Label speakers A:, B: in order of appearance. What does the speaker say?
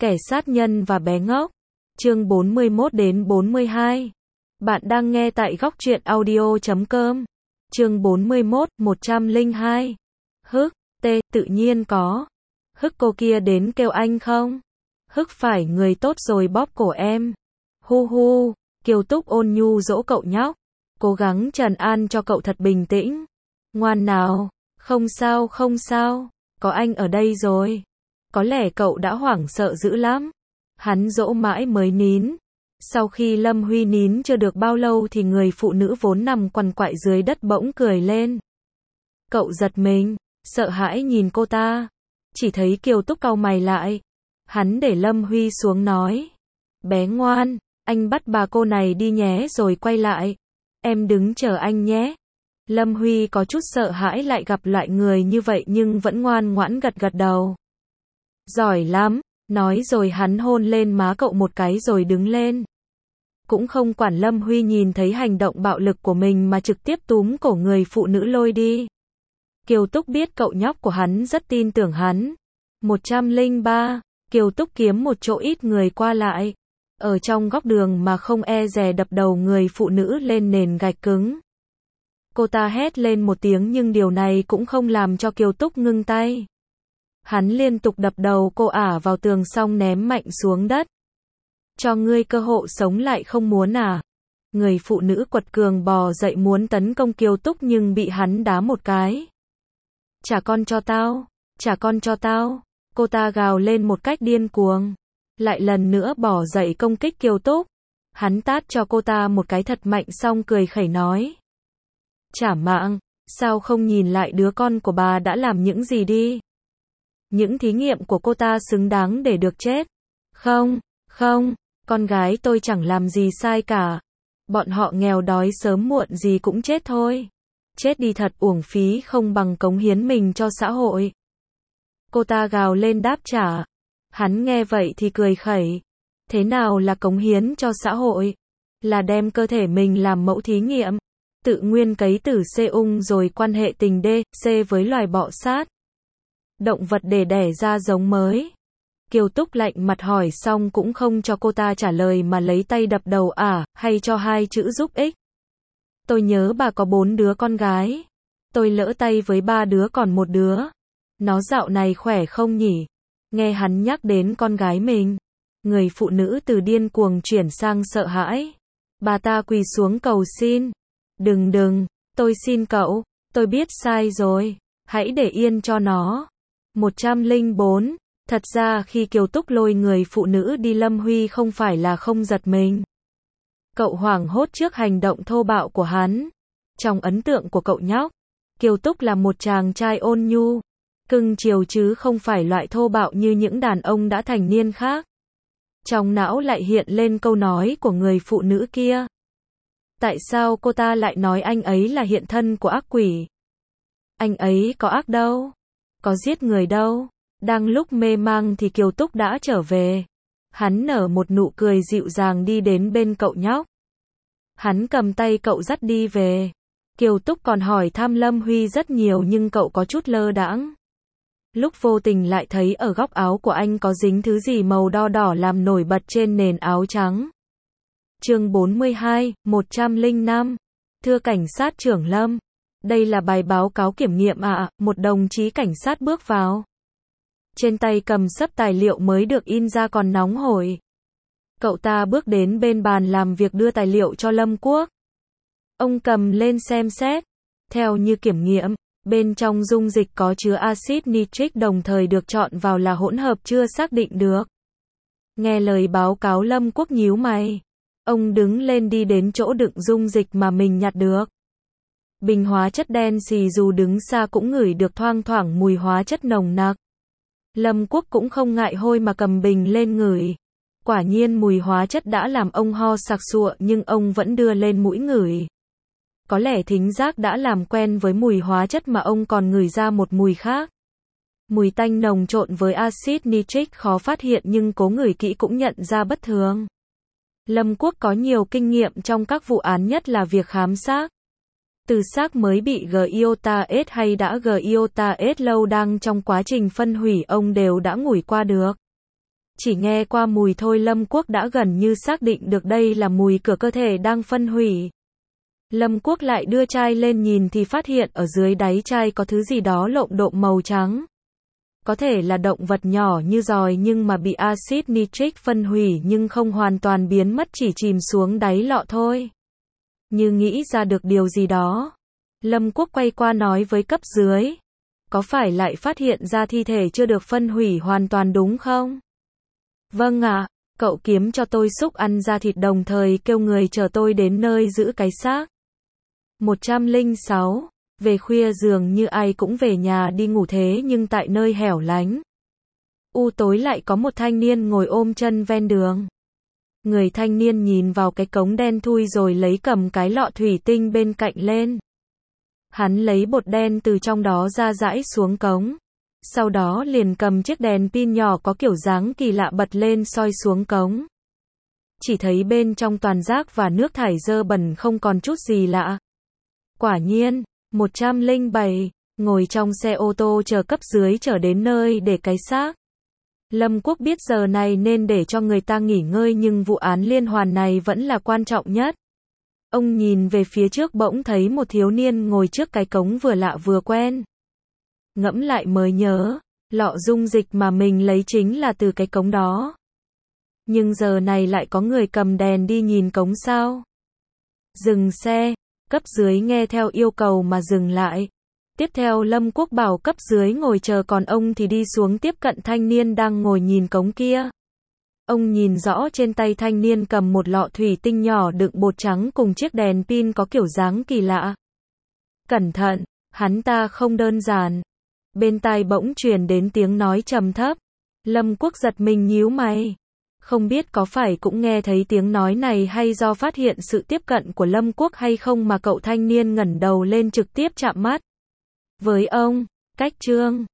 A: Kẻ sát nhân và bé ngốc. Chương 41 đến 42. Bạn đang nghe tại góc truyện audio.com. Chương 41, 102. Hức, tự nhiên có. Hức cô kia đến kêu anh không? Hức phải người tốt rồi bóp cổ em. Hu hu, Kiều Túc ôn nhu dỗ cậu nhóc. Cố gắng trấn an cho cậu thật bình tĩnh. Ngoan nào, không sao không sao, có anh ở đây rồi. Có lẽ cậu đã hoảng sợ dữ lắm. Hắn dỗ mãi mới nín. Sau khi Lâm Huy nín chưa được bao lâu thì người phụ nữ vốn nằm quằn quại dưới đất bỗng cười lên. Cậu giật mình, sợ hãi nhìn cô ta. Chỉ thấy Kiều Túc cau mày lại. Hắn để Lâm Huy xuống nói. Bé ngoan, anh bắt bà cô này đi nhé rồi quay lại. Em đứng chờ anh nhé. Lâm Huy có chút sợ hãi lại gặp loại người như vậy nhưng vẫn ngoan ngoãn gật gật đầu. Giỏi lắm, nói rồi hắn hôn lên má cậu một cái rồi đứng lên. Cũng không quản Lâm Huy nhìn thấy hành động bạo lực của mình mà trực tiếp túm cổ người phụ nữ lôi đi. Kiều Túc biết cậu nhóc của hắn rất tin tưởng hắn. 103, Kiều Túc kiếm một chỗ ít người qua lại. Ở trong góc đường mà không e dè đập đầu người phụ nữ lên nền gạch cứng. Cô ta hét lên một tiếng nhưng điều này cũng không làm cho Kiều Túc ngưng tay. Hắn liên tục đập đầu cô ả vào tường xong ném mạnh xuống đất. Cho ngươi cơ hội sống lại không muốn à? Người phụ nữ quật cường bò dậy muốn tấn công Kiều Túc nhưng bị hắn đá một cái. Trả con cho tao, trả con cho tao. Cô ta gào lên một cách điên cuồng. Lại lần nữa bò dậy công kích Kiều Túc. Hắn tát cho cô ta một cái thật mạnh xong cười khẩy nói. Trả mạng, sao không nhìn lại đứa con của bà đã làm những gì đi? Những thí nghiệm của cô ta xứng đáng để được chết. Không, không, con gái tôi chẳng làm gì sai cả. Bọn họ nghèo đói sớm muộn gì cũng chết thôi. Chết đi thật uổng phí không bằng cống hiến mình cho xã hội. Cô ta gào lên đáp trả. Hắn nghe vậy thì cười khẩy. Thế nào là cống hiến cho xã hội? Là đem cơ thể mình làm mẫu thí nghiệm. Tự nguyên cấy tử ung rồi quan hệ tình D.C với loài bọ sát. Động vật để đẻ ra giống mới. Kiều Túc lạnh mặt hỏi xong cũng không cho cô ta trả lời mà lấy tay đập đầu hay cho hai chữ giúp ích. Tôi nhớ bà có 4 đứa con gái. Tôi lỡ tay với 3 đứa còn một đứa. Nó dạo này khỏe không nhỉ? Nghe hắn nhắc đến con gái mình. Người phụ nữ từ điên cuồng chuyển sang sợ hãi. Bà ta quỳ xuống cầu xin. Đừng, tôi xin cậu, tôi biết sai rồi. Hãy để yên cho nó. 104. Thật ra khi Kiều Túc lôi người phụ nữ đi Lâm Huy không phải là không giật mình. Cậu hoảng hốt trước hành động thô bạo của hắn. Trong ấn tượng của cậu nhóc, Kiều Túc là một chàng trai ôn nhu, cưng chiều chứ không phải loại thô bạo như những đàn ông đã thành niên khác. Trong não lại hiện lên câu nói của người phụ nữ kia. Tại sao cô ta lại nói anh ấy là hiện thân của ác quỷ? Anh ấy có ác đâu? Có giết người đâu? Đang lúc mê mang thì Kiều Túc đã trở về. Hắn nở một nụ cười dịu dàng đi đến bên cậu nhóc. Hắn cầm tay cậu dắt đi về. Kiều Túc còn hỏi thăm Lâm Huy rất nhiều nhưng cậu có chút lơ đãng. Lúc vô tình lại thấy ở góc áo của anh có dính thứ gì màu đo đỏ làm nổi bật trên nền áo trắng. Chương 42, 105. Thưa cảnh sát trưởng Lâm. Đây là bài báo cáo kiểm nghiệm ạ. Một đồng chí cảnh sát bước vào. Trên tay cầm sấp tài liệu mới được in ra còn nóng hổi. Cậu ta bước đến bên bàn làm việc đưa tài liệu cho Lâm Quốc. Ông cầm lên xem xét. Theo như kiểm nghiệm, bên trong dung dịch có chứa axit nitric đồng thời được chọn vào là hỗn hợp chưa xác định được. Nghe lời báo cáo Lâm Quốc nhíu mày. Ông đứng lên đi đến chỗ đựng dung dịch mà mình nhặt được. Bình hóa chất đen xì dù đứng xa cũng ngửi được thoang thoảng mùi hóa chất nồng nặc. Lâm Quốc cũng không ngại hôi mà cầm bình lên ngửi. Quả nhiên mùi hóa chất đã làm ông ho sặc sụa nhưng ông vẫn đưa lên mũi ngửi. Có lẽ thính giác đã làm quen với mùi hóa chất mà ông còn ngửi ra một mùi khác. Mùi tanh nồng trộn với axit nitric khó phát hiện nhưng cố ngửi kỹ cũng nhận ra bất thường. Lâm Quốc có nhiều kinh nghiệm trong các vụ án nhất là việc khám xác. Từ xác mới bị G-iota S hay đã G-iota S lâu đang trong quá trình phân hủy ông đều đã ngửi qua được. Chỉ nghe qua mùi thôi Lâm Quốc đã gần như xác định được đây là mùi của cơ thể đang phân hủy. Lâm Quốc lại đưa chai lên nhìn thì phát hiện ở dưới đáy chai có thứ gì đó lộn độn màu trắng. Có thể là động vật nhỏ như giòi nhưng mà bị axit nitric phân hủy nhưng không hoàn toàn biến mất, chỉ chìm xuống đáy lọ thôi. Như nghĩ ra được điều gì đó, Lâm Quốc quay qua nói với cấp dưới. Có phải lại phát hiện ra thi thể chưa được phân hủy hoàn toàn đúng không? Vâng ạ, cậu kiếm cho tôi xúc ăn da thịt đồng thời kêu người chờ tôi đến nơi giữ cái xác. 106. Về khuya dường như ai cũng về nhà đi ngủ thế nhưng tại nơi hẻo lánh, tối lại có một thanh niên ngồi ôm chân ven đường. Người thanh niên nhìn vào cái cống đen thui rồi lấy cầm cái lọ thủy tinh bên cạnh lên. Hắn lấy bột đen từ trong đó ra rải xuống cống. Sau đó liền cầm chiếc đèn pin nhỏ có kiểu dáng kỳ lạ bật lên soi xuống cống. Chỉ thấy bên trong toàn rác và nước thải dơ bẩn không còn chút gì lạ. Quả nhiên, 107, ngồi trong xe ô tô chờ cấp dưới trở đến nơi để cái xác. Lâm Quốc biết giờ này nên để cho người ta nghỉ ngơi nhưng vụ án liên hoàn này vẫn là quan trọng nhất. Ông nhìn về phía trước bỗng thấy một thiếu niên ngồi trước cái cống vừa lạ vừa quen. Ngẫm lại mới nhớ, lọ dung dịch mà mình lấy chính là từ cái cống đó. Nhưng giờ này lại có người cầm đèn đi nhìn cống sao? Dừng xe, cấp dưới nghe theo yêu cầu mà dừng lại. Tiếp theo Lâm Quốc bảo cấp dưới ngồi chờ còn ông thì đi xuống tiếp cận thanh niên đang ngồi nhìn cống kia. Ông nhìn rõ trên tay thanh niên cầm một lọ thủy tinh nhỏ đựng bột trắng cùng chiếc đèn pin có kiểu dáng kỳ lạ. Cẩn thận, hắn ta không đơn giản. Bên tai bỗng truyền đến tiếng nói trầm thấp. Lâm Quốc giật mình nhíu mày. Không biết có phải cũng nghe thấy tiếng nói này hay do phát hiện sự tiếp cận của Lâm Quốc hay không mà cậu thanh niên ngẩng đầu lên trực tiếp chạm mắt với ông. Cách chương